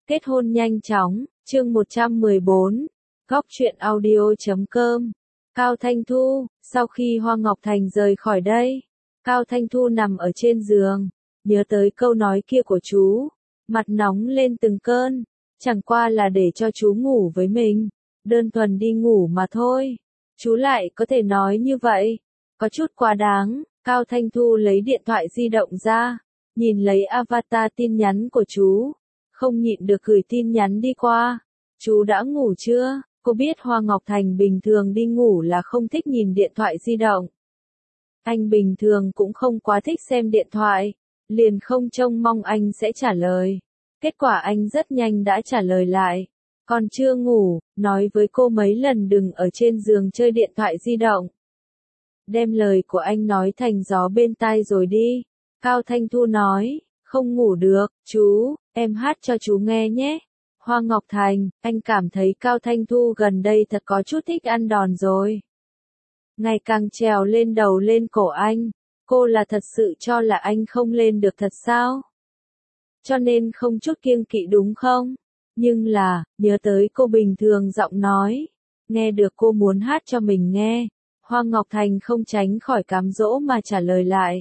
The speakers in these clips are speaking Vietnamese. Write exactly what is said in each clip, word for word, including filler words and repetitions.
Kết hôn nhanh chóng, chương một trăm mười bốn, góc truyện audio chấm com. Cao Thanh Thu, sau khi Hoa Ngọc Thành rời khỏi đây, Cao Thanh Thu nằm ở trên giường, nhớ tới câu nói kia của chú, mặt nóng lên từng cơn, chẳng qua là để cho chú ngủ với mình, đơn thuần đi ngủ mà thôi. Chú lại có thể nói như vậy, có chút quá đáng. Cao Thanh Thu lấy điện thoại di động ra, nhìn lấy avatar tin nhắn của chú, không nhịn được gửi tin nhắn đi qua. Chú đã ngủ chưa? Cô biết Hoa Ngọc Thành bình thường đi ngủ là không thích nhìn điện thoại di động. Anh bình thường cũng không quá thích xem điện thoại, liền không trông mong anh sẽ trả lời. Kết quả anh rất nhanh đã trả lời lại. Còn chưa ngủ, nói với cô mấy lần đừng ở trên giường chơi điện thoại di động. Đem lời của anh nói thành gió bên tai rồi đi. Cao Thanh Thu nói, không ngủ được, chú, em hát cho chú nghe nhé. Hoa Ngọc Thành, anh cảm thấy Cao Thanh Thu gần đây thật có chút thích ăn đòn rồi. Ngày càng trèo lên đầu lên cổ anh, cô là thật sự cho là anh không lên được thật sao? Cho nên không chút kiêng kỵ đúng không? Nhưng là, nhớ tới cô bình thường giọng nói, nghe được cô muốn hát cho mình nghe. Hoa Ngọc Thành không tránh khỏi cám dỗ mà trả lời lại.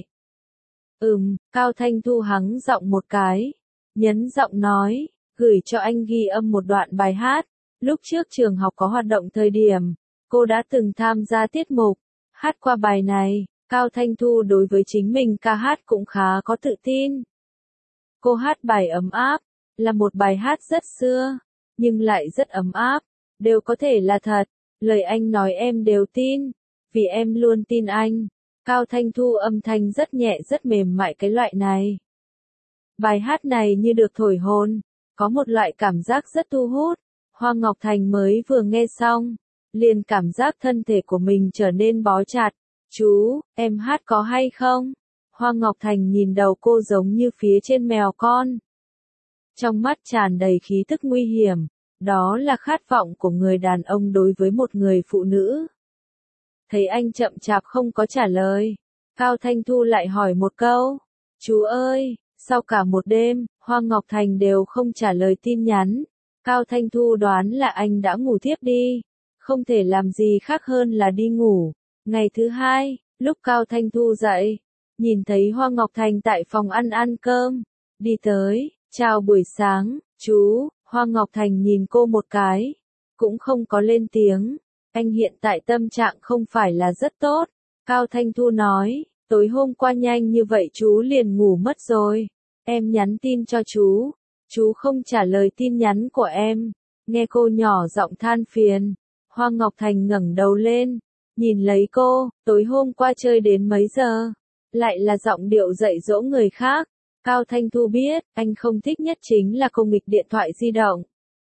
Ừm, Cao Thanh Thu hắng giọng một cái, nhấn giọng nói, gửi cho anh ghi âm một đoạn bài hát. Lúc trước trường học có hoạt động thời điểm, cô đã từng tham gia tiết mục, hát qua bài này. Cao Thanh Thu đối với chính mình ca hát cũng khá có tự tin. Cô hát bài ấm áp, là một bài hát rất xưa, nhưng lại rất ấm áp, đều có thể là thật, lời anh nói em đều tin. Vì em luôn tin anh. Cao Thanh Thu âm thanh rất nhẹ rất mềm mại cái loại này. Bài hát này như được thổi hồn, có một loại cảm giác rất thu hút. Hoa Ngọc Thành mới vừa nghe xong, liền cảm giác thân thể của mình trở nên bó chặt. Chú, em hát có hay không? Hoa Ngọc Thành nhìn đầu cô giống như phía trên mèo con. Trong mắt tràn đầy khí tức nguy hiểm, đó là khát vọng của người đàn ông đối với một người phụ nữ. Thấy anh chậm chạp không có trả lời, Cao Thanh Thu lại hỏi một câu. Chú ơi, sau cả một đêm, Hoa Ngọc Thành đều không trả lời tin nhắn. Cao Thanh Thu đoán là anh đã ngủ thiếp đi, không thể làm gì khác hơn là đi ngủ. Ngày thứ hai, lúc Cao Thanh Thu dậy, nhìn thấy Hoa Ngọc Thành tại phòng ăn ăn cơm, đi tới, chào buổi sáng, chú. Hoa Ngọc Thành nhìn cô một cái, cũng không có lên tiếng. Anh hiện tại tâm trạng không phải là rất tốt. Cao Thanh Thu nói, tối hôm qua nhanh như vậy chú liền ngủ mất rồi. Em nhắn tin cho chú, chú không trả lời tin nhắn của em. Nghe cô nhỏ giọng than phiền, Hoa Ngọc Thành ngẩng đầu lên, nhìn lấy cô, tối hôm qua chơi đến mấy giờ? Lại là giọng điệu dạy dỗ người khác. Cao Thanh Thu biết, anh không thích nhất chính là cô nghịch điện thoại di động.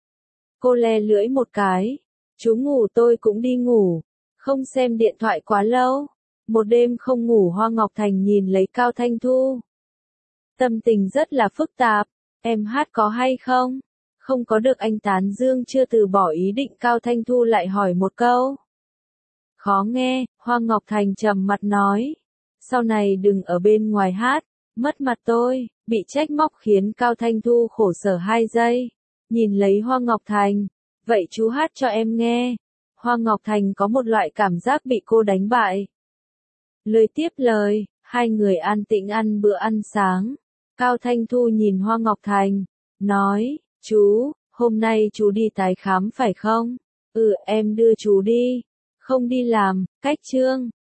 Cô le lưỡi một cái. Chú ngủ tôi cũng đi ngủ, không xem điện thoại quá lâu. Một đêm không ngủ Hoa Ngọc Thành nhìn lấy Cao Thanh Thu. Tâm tình rất là phức tạp, em hát có hay không? Không có được anh tán dương chưa từ bỏ ý định. Cao Thanh Thu lại hỏi một câu. Khó nghe, Hoa Ngọc Thành trầm mặt nói. Sau này đừng ở bên ngoài hát, mất mặt tôi. Bị trách móc khiến Cao Thanh Thu khổ sở hai giây, nhìn lấy Hoa Ngọc Thành. Vậy chú hát cho em nghe. Hoa Ngọc Thành có một loại cảm giác bị cô đánh bại. Lời tiếp lời, hai người an tĩnh ăn bữa ăn sáng. Cao Thanh Thu nhìn Hoa Ngọc Thành, nói, chú, hôm nay chú đi tái khám phải không? Ừ, em đưa chú đi. Không đi làm, cách trương,